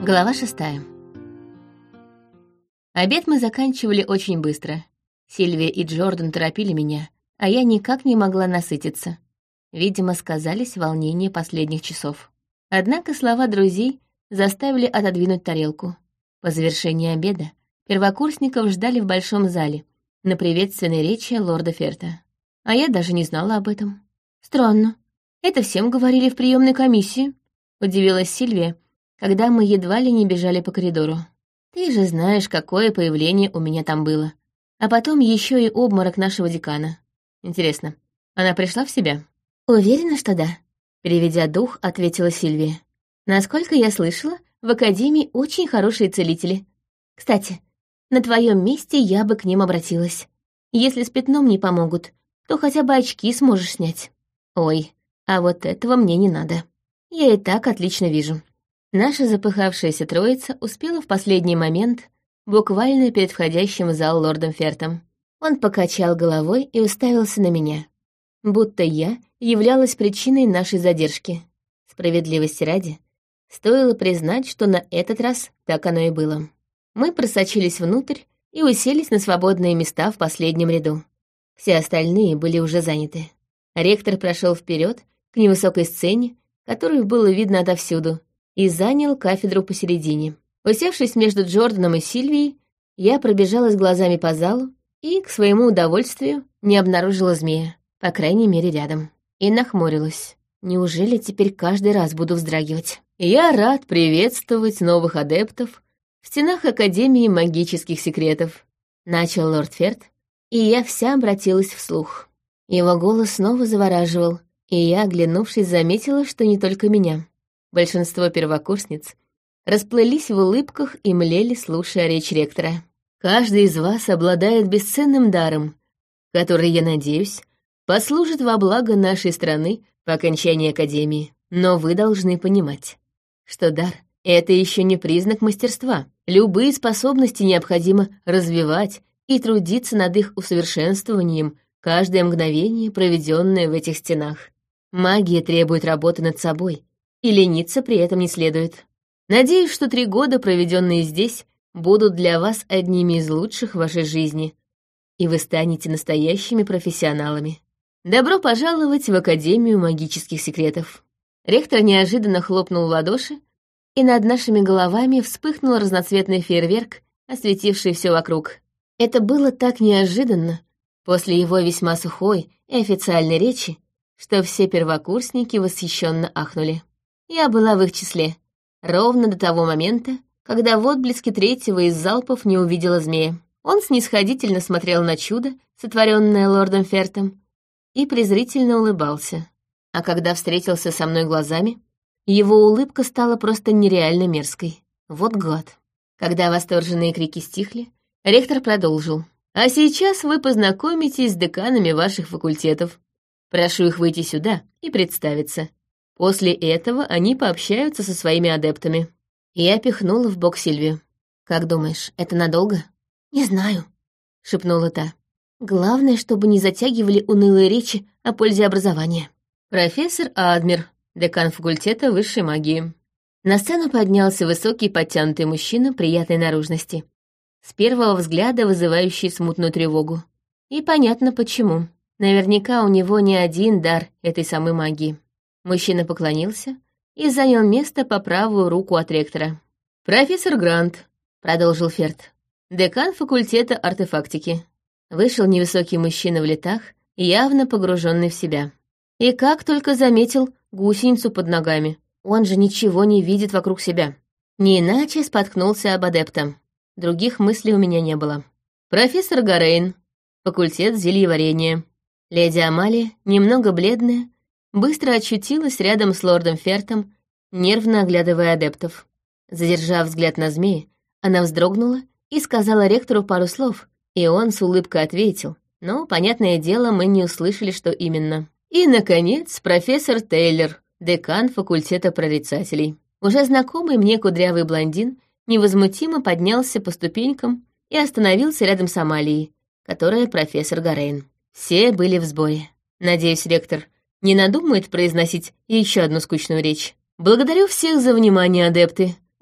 Глава 6. Обед мы заканчивали очень быстро. Сильвия и Джордан торопили меня, а я никак не могла насытиться. Видимо, сказались волнения последних часов. Однако слова друзей заставили отодвинуть тарелку. По завершении обеда первокурсников ждали в большом зале на приветственной речи лорда Ферта. А я даже не знала об этом. Странно. Это всем говорили в приемной комиссии, удивилась Сильвия, когда мы едва ли не бежали по коридору. Ты же знаешь, какое появление у меня там было. А потом еще и обморок нашего декана. Интересно, она пришла в себя? Уверена, что да. Переведя дух, ответила Сильвия. Насколько я слышала, в академии очень хорошие целители. Кстати, на твоем месте я бы к ним обратилась. Если с пятном не помогут, то хотя бы очки сможешь снять. Ой, а вот этого мне не надо. Я и так отлично вижу. Наша запыхавшаяся троица успела в последний момент, буквально перед входящим в зал лордом Фертом. Он покачал головой и уставился на меня, будто я являлась причиной нашей задержки. Справедливости ради, стоило признать, что на этот раз так оно и было. Мы просочились внутрь и уселись на свободные места в последнем ряду. Все остальные были уже заняты. Ректор прошел вперед к невысокой сцене, которую было видно отовсюду, и занял кафедру посередине. Усевшись между Джорданом и Сильвией, я пробежалась глазами по залу и, к своему удовольствию, не обнаружила змея, по крайней мере, рядом. И нахмурилась. Неужели теперь каждый раз буду вздрагивать? Я рад приветствовать новых адептов в стенах Академии магических секретов. Начал лорд Ферт, и я вся обратилась вслух. Его голос снова завораживал, и я, оглянувшись, заметила, что не только меня. Большинство первокурсниц расплылись в улыбках и млели, слушая речь ректора. «Каждый из вас обладает бесценным даром, который, я надеюсь, послужит во благо нашей страны по окончании Академии. Но вы должны понимать, что дар — это еще не признак мастерства. Любые способности необходимо развивать и трудиться над их усовершенствованием каждое мгновение, проведенное в этих стенах. Магия требует работы над собой, и лениться при этом не следует. Надеюсь, что 3 года, проведенные здесь, будут для вас одними из лучших в вашей жизни, и вы станете настоящими профессионалами. Добро пожаловать в Академию магических секретов». Ректор неожиданно хлопнул в ладоши, и над нашими головами вспыхнул разноцветный фейерверк, осветивший все вокруг. Это было так неожиданно, после его весьма сухой и официальной речи, что все первокурсники восхищенно ахнули. Я была в их числе, ровно до того момента, когда в отблеске третьего из залпов не увидела змея. Он снисходительно смотрел на чудо, сотворенное лордом Фертом, и презрительно улыбался. А когда встретился со мной глазами, его улыбка стала просто нереально мерзкой. Вот гад. Когда восторженные крики стихли, ректор продолжил. «А сейчас вы познакомитесь с деканами ваших факультетов. Прошу их выйти сюда и представиться. После этого они пообщаются со своими адептами». Я пихнула в бок Сильвию. «Как думаешь, это надолго?» «Не знаю», — шепнула та. «Главное, чтобы не затягивали унылые речи о пользе образования». Профессор Адмир, декан факультета высшей магии. На сцену поднялся высокий подтянутый мужчина приятной наружности, с первого взгляда вызывающий смутную тревогу. И понятно почему. Наверняка у него не один дар этой самой магии. Мужчина поклонился и занял место по правую руку от ректора. «Профессор Грант», — продолжил Ферт, — «декан факультета артефактики». Вышел невысокий мужчина в летах, явно погруженный в себя. И как только заметил гусеницу под ногами. Он же ничего не видит вокруг себя. Не иначе споткнулся об адепта. Других мыслей у меня не было. «Профессор Гарейн, факультет зельеварения». Леди Амалия, немного бледная, быстро очутилась рядом с лордом Фертом, нервно оглядывая адептов. Задержав взгляд на змеи, она вздрогнула и сказала ректору пару слов, и он с улыбкой ответил. Но, понятное дело, мы не услышали, что именно. И, наконец, профессор Тейлор, декан факультета прорицателей. Уже знакомый мне кудрявый блондин невозмутимо поднялся по ступенькам и остановился рядом с Амалией, которая профессор Гарейн. Все были в сборе. Надеюсь, ректор не надумает произносить еще одну скучную речь. «Благодарю всех за внимание, адепты.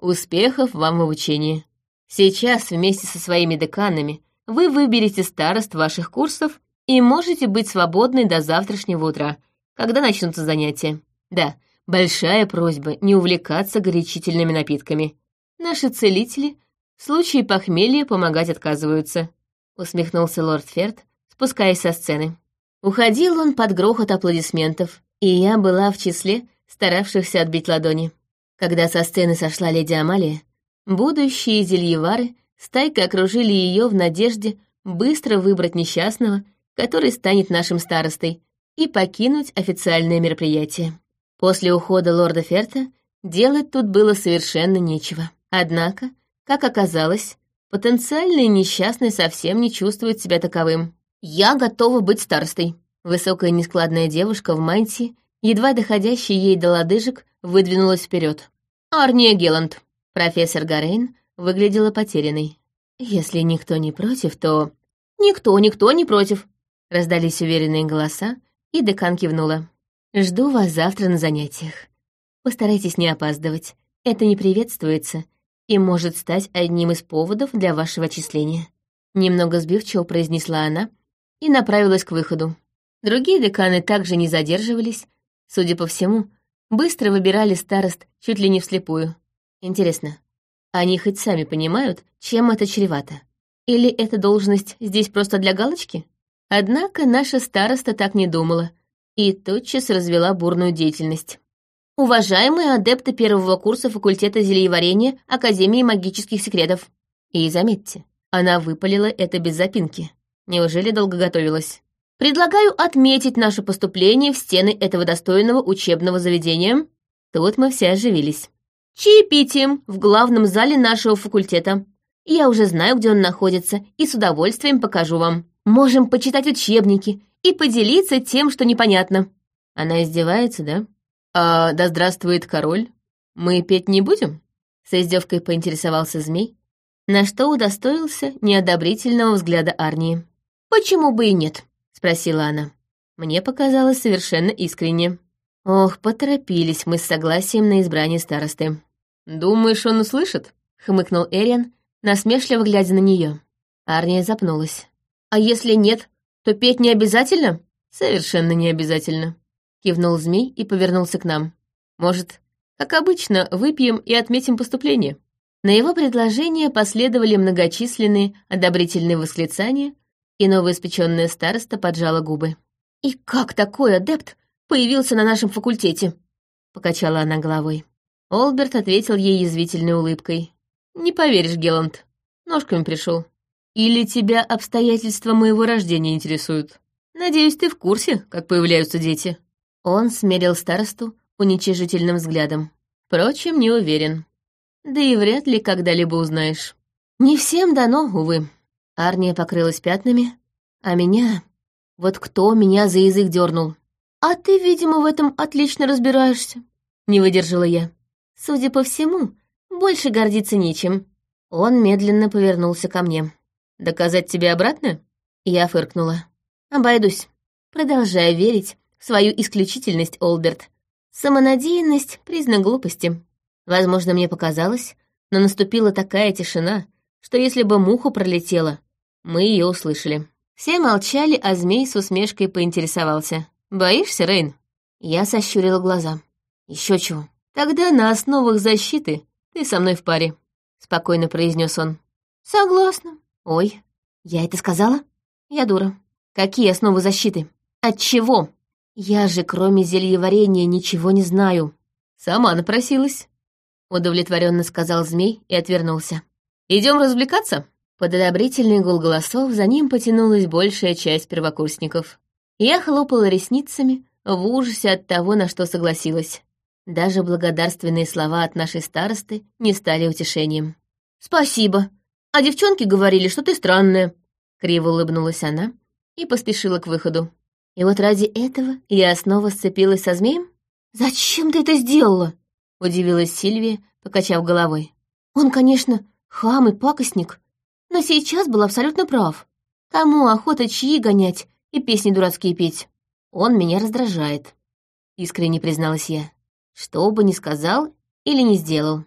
Успехов вам в обучении. Сейчас вместе со своими деканами вы выберете старост ваших курсов и можете быть свободны до завтрашнего утра, когда начнутся занятия. Да, большая просьба не увлекаться горячительными напитками. Наши целители в случае похмелья помогать отказываются», — усмехнулся лорд Ферд, спускаясь со сцены. Уходил он под грохот аплодисментов, и я была в числе старавшихся отбить ладони. Когда со сцены сошла леди Амалия, будущие зельевары стайкой окружили ее в надежде быстро выбрать несчастного, который станет нашим старостой, и покинуть официальное мероприятие. После ухода лорда Ферта делать тут было совершенно нечего. Однако, как оказалось, потенциальный несчастный совсем не чувствует себя таковым. «Я готова быть старостой». Высокая нескладная девушка в мантии, едва доходящая ей до лодыжек, выдвинулась вперед. «Арния Гелланд». Профессор Гарейн выглядела потерянной. «Если никто не против, то...» «Никто не против», — раздались уверенные голоса, и декан кивнула. «Жду вас завтра на занятиях. Постарайтесь не опаздывать. Это не приветствуется и может стать одним из поводов для вашего отчисления». Немного сбивчиво произнесла она и направилась к выходу. Другие деканы также не задерживались, судя по всему, быстро выбирали старост чуть ли не вслепую. Интересно, они хоть сами понимают, чем это чревато? Или эта должность здесь просто для галочки? Однако наша староста так не думала и тотчас развела бурную деятельность. «Уважаемые адепты первого курса факультета зельеварения Академии магических секретов». И заметьте, она выпалила это без запинки. Неужели долго готовилась? «Предлагаю отметить наше поступление в стены этого достойного учебного заведения». Тут мы все оживились. «Чаепитием в главном зале нашего факультета. Я уже знаю, где он находится, и с удовольствием покажу вам. Можем почитать учебники и поделиться тем, что непонятно». Она издевается, да? «А да здравствует король. Мы петь не будем?» С издевкой поинтересовался змей, на что удостоился неодобрительного взгляда Арнии. «Почему бы и нет?» — спросила она. Мне показалось совершенно искренне. Ох, поторопились мы с согласием на избрание старосты. «Думаешь, он услышит?» — хмыкнул Эриан, насмешливо глядя на нее. Арния запнулась. «А если нет, то петь не обязательно?» «Совершенно не обязательно», — кивнул змей и повернулся к нам. «Может, как обычно, выпьем и отметим поступление?» На его предложение последовали многочисленные одобрительные восклицания, и новоиспеченная староста поджала губы. «И как такой адепт появился на нашем факультете?» — покачала она головой. Олберт ответил ей язвительной улыбкой. «Не поверишь, Гелланд, ножками пришел. Или тебя обстоятельства моего рождения интересуют? Надеюсь, ты в курсе, как появляются дети?» Он смерил старосту уничижительным взглядом. Впрочем, не уверен. Да и вряд ли когда-либо узнаешь. Не всем дано, увы. Арния покрылась пятнами, а меня... Вот кто меня за язык дернул? «А ты, видимо, в этом отлично разбираешься», — не выдержала я. «Судя по всему, больше гордиться нечем». Он медленно повернулся ко мне. «Доказать тебе обратно?» Я фыркнула. «Обойдусь. Продолжая верить в свою исключительность, Олберт. Самонадеянность — признак глупости. Возможно, мне показалось, но наступила такая тишина, что если бы муха пролетела, мы ее услышали». Все молчали, а змей с усмешкой поинтересовался. «Боишься, Рейн?» Я сощурила глаза. «Еще чего. Тогда на основах защиты ты со мной в паре», — спокойно произнес он. «Согласна». «Ой, я это сказала? Я дура. Какие основы защиты? От чего? Я же, кроме зельеварения, ничего не знаю». «Сама напросилась», — удовлетворенно сказал змей и отвернулся. «Идем развлекаться?» Под одобрительный гул голосов за ним потянулась большая часть первокурсников. Я хлопала ресницами в ужасе от того, на что согласилась. Даже благодарственные слова от нашей старосты не стали утешением. «Спасибо. А девчонки говорили, что ты странная», — криво улыбнулась она и поспешила к выходу. И вот ради этого я снова сцепилась со змеем? «Зачем ты это сделала?» — удивилась Сильвия, покачав головой. «Он, конечно, хам и пакостник, но сейчас был абсолютно прав. Кому охота чьи гонять и песни дурацкие петь? Он меня раздражает», — искренне призналась я. Что бы ни сказал или не сделал.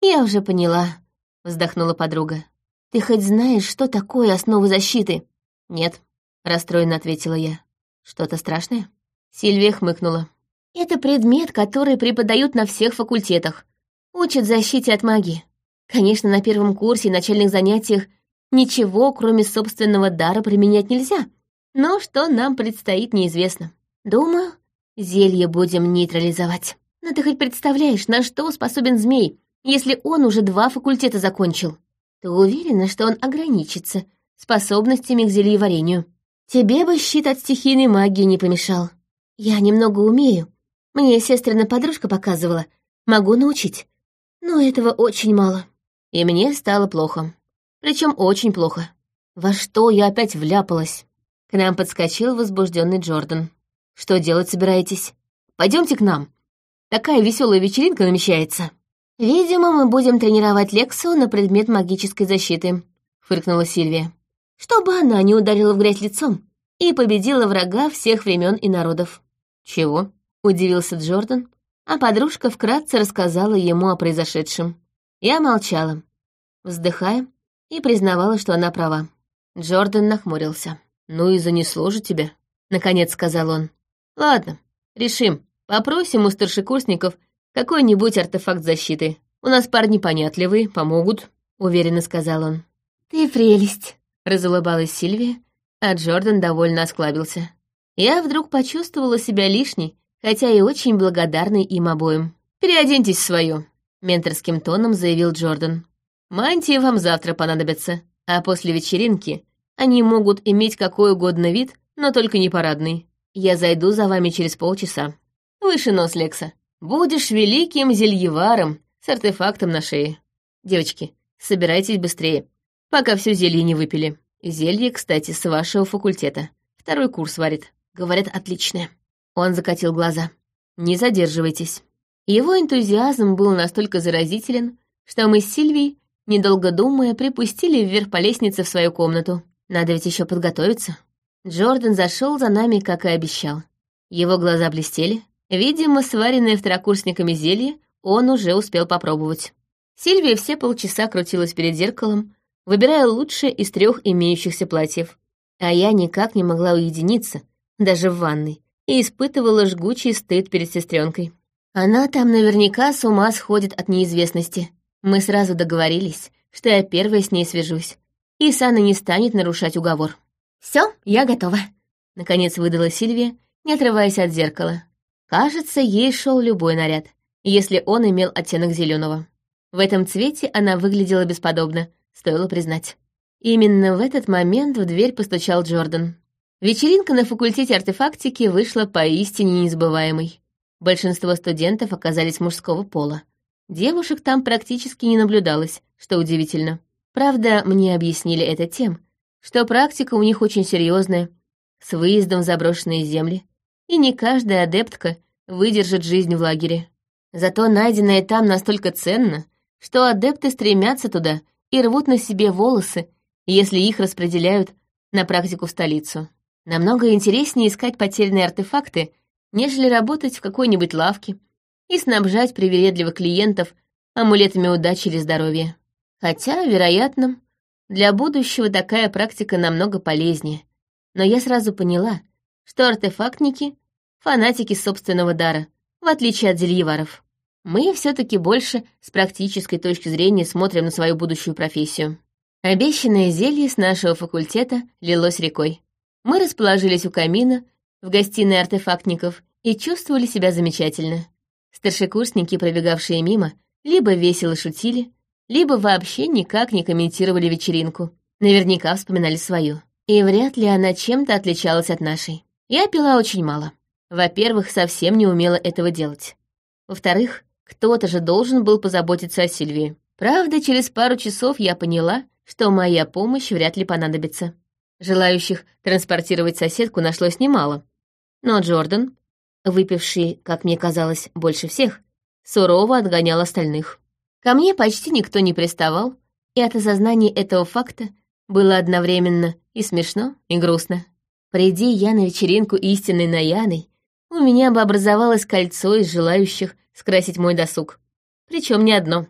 «Я уже поняла», — вздохнула подруга. «Ты хоть знаешь, что такое основы защиты?» «Нет», — расстроенно ответила я. «Что-то страшное?» Сильвия хмыкнула. «Это предмет, который преподают на всех факультетах. Учат защите от магии. Конечно, на первом курсе и начальных занятиях ничего, кроме собственного дара, применять нельзя. Но что нам предстоит, неизвестно. Думаю, зелье будем нейтрализовать. Но ты хоть представляешь, на что способен змей, если он уже 2 факультета закончил? Ты уверена, что он ограничится способностями к зельеварению? Тебе бы щит от стихийной магии не помешал. Я немного умею. Мне сестрина подружка показывала. Могу научить. Но этого очень мало. И мне стало плохо. Причем очень плохо. Во что я опять вляпалась? К нам подскочил возбужденный Джордан. «Что делать собираетесь? Пойдемте к нам. Такая веселая вечеринка намечается». «Видимо, мы будем тренировать Лексу на предмет магической защиты», — фыркнула Сильвия. «Чтобы она не ударила в грязь лицом и победила врага всех времен и народов». «Чего?» — удивился Джордан, а подружка вкратце рассказала ему о произошедшем. Я молчала, вздыхая, и признавала, что она права. Джордан нахмурился. «Ну и занесло же тебя», — наконец сказал он. «Ладно, решим. Попросим у старшекурсников какой-нибудь артефакт защиты. У нас парни понятливые, помогут», — уверенно сказал он. «Ты прелесть», — разулыбалась Сильвия, а Джордан довольно осклабился. Я вдруг почувствовала себя лишней, хотя и очень благодарной им обоим. «Переоденьтесь в свою», — менторским тоном заявил Джордан. «Мантии вам завтра понадобятся, а после вечеринки они могут иметь какой угодно вид, но только не парадный. Я зайду за вами через полчаса. Выше нос, Лекса. Будешь великим зельеваром с артефактом на шее. Девочки, собирайтесь быстрее, пока все зелье не выпили. Зелье, кстати, с вашего факультета. 2-й курс варит. Говорят, отличное». Он закатил глаза. «Не задерживайтесь». Его энтузиазм был настолько заразителен, что мы с Сильвией, недолго думая, припустили вверх по лестнице в свою комнату. Надо ведь еще подготовиться. Джордан зашел за нами, как и обещал. Его глаза блестели. Видимо, сваренное второкурсниками зелье он уже успел попробовать. Сильвия все полчаса крутилась перед зеркалом, выбирая лучшее из 3 имеющихся платьев. А я никак не могла уединиться, даже в ванной, и испытывала жгучий стыд перед сестренкой. Она там наверняка с ума сходит от неизвестности. Мы сразу договорились, что я первая с ней свяжусь, и Сана не станет нарушать уговор. «Все, я готова», — наконец выдала Сильвия, не отрываясь от зеркала. Кажется, ей шел любой наряд, если он имел оттенок зеленого. В этом цвете она выглядела бесподобно, стоило признать. Именно в этот момент в дверь постучал Джордан. Вечеринка на факультете артефактики вышла поистине незабываемой. Большинство студентов оказались мужского пола. Девушек там практически не наблюдалось, что удивительно. Правда, мне объяснили это тем, что практика у них очень серьезная, с выездом в заброшенные земли, и не каждая адептка выдержит жизнь в лагере. Зато найденное там настолько ценно, что адепты стремятся туда и рвут на себе волосы, если их распределяют на практику в столицу. Намного интереснее искать потерянные артефакты, нежели работать в какой-нибудь лавке и снабжать привередливых клиентов амулетами удачи или здоровья. Хотя, вероятно, для будущего такая практика намного полезнее. Но я сразу поняла, что артефактники — фанатики собственного дара, в отличие от зельеваров. Мы все-таки больше с практической точки зрения смотрим на свою будущую профессию. Обещанное зелье с нашего факультета лилось рекой. Мы расположились у камина, в гостиной артефактников, и чувствовали себя замечательно. Старшекурсники, пробегавшие мимо, либо весело шутили, либо вообще никак не комментировали вечеринку. Наверняка вспоминали свою. И вряд ли она чем-то отличалась от нашей. Я пила очень мало. Во-первых, совсем не умела этого делать. Во-вторых, кто-то же должен был позаботиться о Сильвии. Правда, через пару часов я поняла, что моя помощь вряд ли понадобится. Желающих транспортировать соседку нашлось немало. Но Джордан, выпивший, как мне казалось, больше всех, сурово отгонял остальных. Ко мне почти никто не приставал, и от осознания этого факта было одновременно и смешно, и грустно. Приди я на вечеринку истинной Наяной, у меня бы образовалось кольцо из желающих скрасить мой досуг. Причем не одно.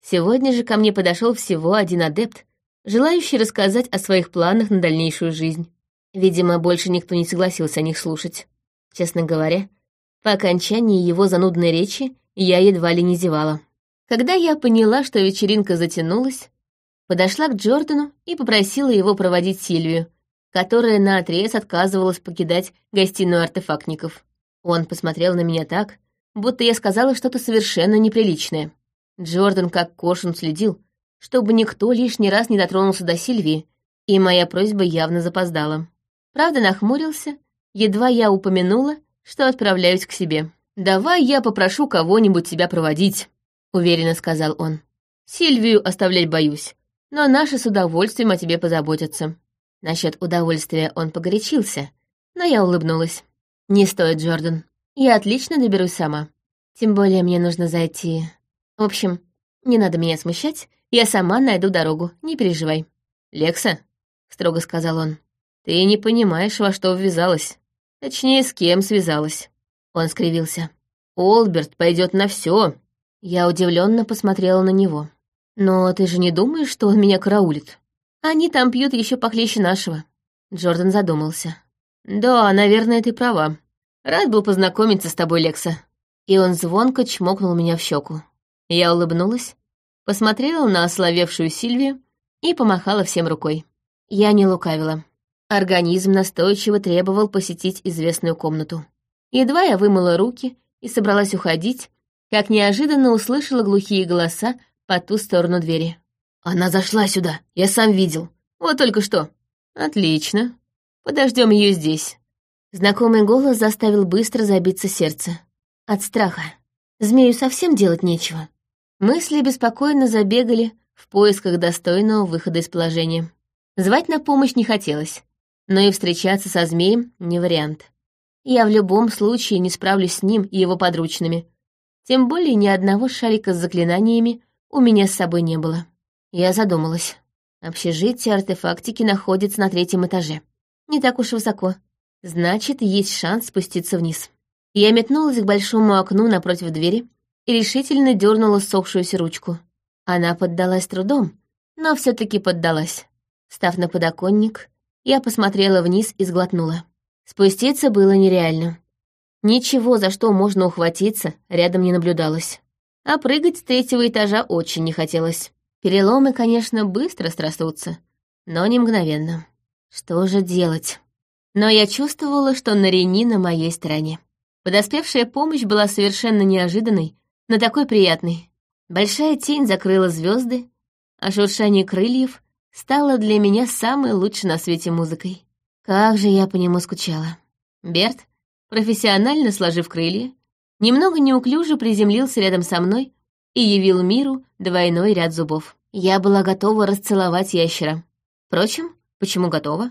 Сегодня же ко мне подошел всего один адепт, желающий рассказать о своих планах на дальнейшую жизнь. Видимо, больше никто не согласился о них слушать. Честно говоря, по окончании его занудной речи я едва ли не зевала. Когда я поняла, что вечеринка затянулась, подошла к Джордану и попросила его проводить Сильвию, которая наотрез отказывалась покидать гостиную артефактников. Он посмотрел на меня так, будто я сказала что-то совершенно неприличное. Джордан как кошен следил, чтобы никто лишний раз не дотронулся до Сильвии, и моя просьба явно запоздала. Правда, нахмурился, едва я упомянула, что отправляюсь к себе. «Давай я попрошу кого-нибудь тебя проводить», — уверенно сказал он. «Сильвию оставлять боюсь, но наши с удовольствием о тебе позаботятся». Насчет удовольствия он погорячился, но я улыбнулась. «Не стоит, Джордан. Я отлично доберусь сама. Тем более мне нужно зайти... В общем, не надо меня смущать, я сама найду дорогу, не переживай». «Лекса», — строго сказал он, — «ты не понимаешь, во что ввязалась. Точнее, с кем связалась». Он скривился. «Олберт пойдет на все. Я удивленно посмотрела на него. «Но ты же не думаешь, что он меня караулит? Они там пьют еще похлеще нашего». Джордан задумался. «Да, наверное, ты права. Рад был познакомиться с тобой, Лекса». И он звонко чмокнул меня в щеку. Я улыбнулась, посмотрела на ословевшую Сильвию и помахала всем рукой. Я не лукавила. Организм настойчиво требовал посетить известную комнату. Едва я вымыла руки и собралась уходить, как неожиданно услышала глухие голоса по ту сторону двери. «Она зашла сюда, я сам видел. Вот только что». «Отлично. Подождем ее здесь». Знакомый голос заставил быстро забиться сердце. От страха. Змею совсем делать нечего. Мысли беспокойно забегали в поисках достойного выхода из положения. Звать на помощь не хотелось, но и встречаться со змеем не вариант. Я в любом случае не справлюсь с ним и его подручными. Тем более ни одного шарика с заклинаниями у меня с собой не было. Я задумалась. Общежитие артефактики находится на 3-м этаже. Не так уж высоко. Значит, есть шанс спуститься вниз. Я метнулась к большому окну напротив двери и решительно дернула ссохшуюся ручку. Она поддалась трудом, но все-таки поддалась. Став на подоконник, я посмотрела вниз и сглотнула. Спуститься было нереально. Ничего, за что можно ухватиться, рядом не наблюдалось. А прыгать с 3-го этажа очень не хотелось. Переломы, конечно, быстро срастутся, но не мгновенно. Что же делать? Но я чувствовала, что Нарени на моей стороне. Подоспевшая помощь была совершенно неожиданной, но такой приятной. Большая тень закрыла звезды, а шуршание крыльев стало для меня самой лучшей на свете музыкой. Как же я по нему скучала. Берт, профессионально сложив крылья, немного неуклюже приземлился рядом со мной и явил миру двойной ряд зубов. Я была готова расцеловать ящера. Впрочем, почему готова?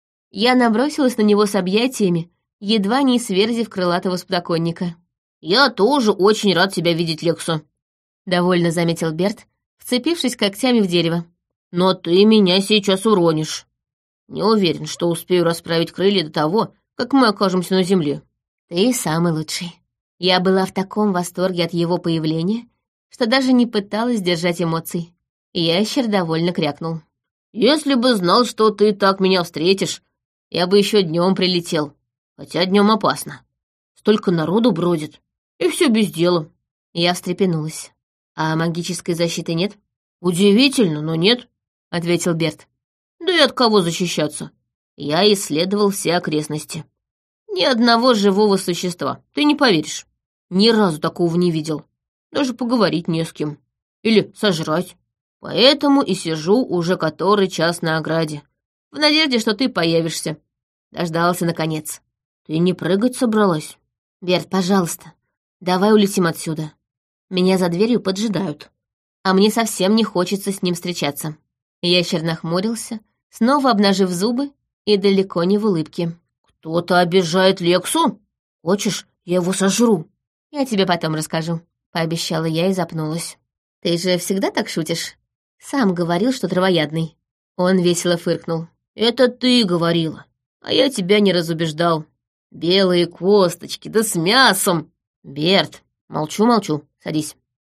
Я набросилась на него с объятиями, едва не сверзив крылатого с подоконника. «Я тоже очень рад тебя видеть, Лексу», — довольно заметил Берт, вцепившись когтями в дерево. «Но ты меня сейчас уронишь. Не уверен, что успею расправить крылья до того, как мы окажемся на земле». «Ты самый лучший». Я была в таком восторге от его появления, что даже не пыталась сдержать эмоций. Ящер довольно крякнул. «Если бы знал, что ты так меня встретишь, я бы еще днем прилетел. Хотя днем опасно. Столько народу бродит, и все без дела». Я встрепенулась. «А магической защиты нет?» «Удивительно, но нет», — ответил Берт. «Да и от кого защищаться? Я исследовал все окрестности. Ни одного живого существа, ты не поверишь. Ни разу такого не видел. Даже поговорить не с кем. Или сожрать. Поэтому и сижу уже который час на ограде, в надежде, что ты появишься. Дождался, наконец. Ты не прыгать собралась? Берт, пожалуйста, давай улетим отсюда. Меня за дверью поджидают, а мне совсем не хочется с ним встречаться». Ящер нахмурился, снова обнажив зубы и далеко не в улыбке. «Кто-то обижает Лексу? Хочешь, я его сожру?» «Я тебе потом расскажу», — пообещала я и запнулась. «Ты же всегда так шутишь? Сам говорил, что травоядный». Он весело фыркнул. «Это ты говорила, а я тебя не разубеждал. Белые косточки, да с мясом!» «Берт, молчу, садись».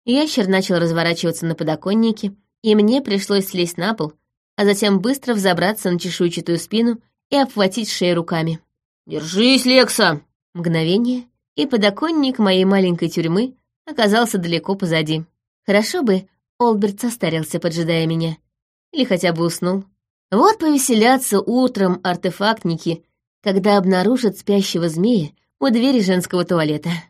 Ящер начал разворачиваться на подоконнике, и мне пришлось слезть на пол, а затем быстро взобраться на чешуйчатую спину и обхватить шею руками. «Держись, Лекса!» Мгновение, и подоконник моей маленькой тюрьмы оказался далеко позади. Хорошо бы Олберт состарился, поджидая меня. Или хотя бы уснул. Вот повеселятся утром артефактники, когда обнаружат спящего змея у двери женского туалета.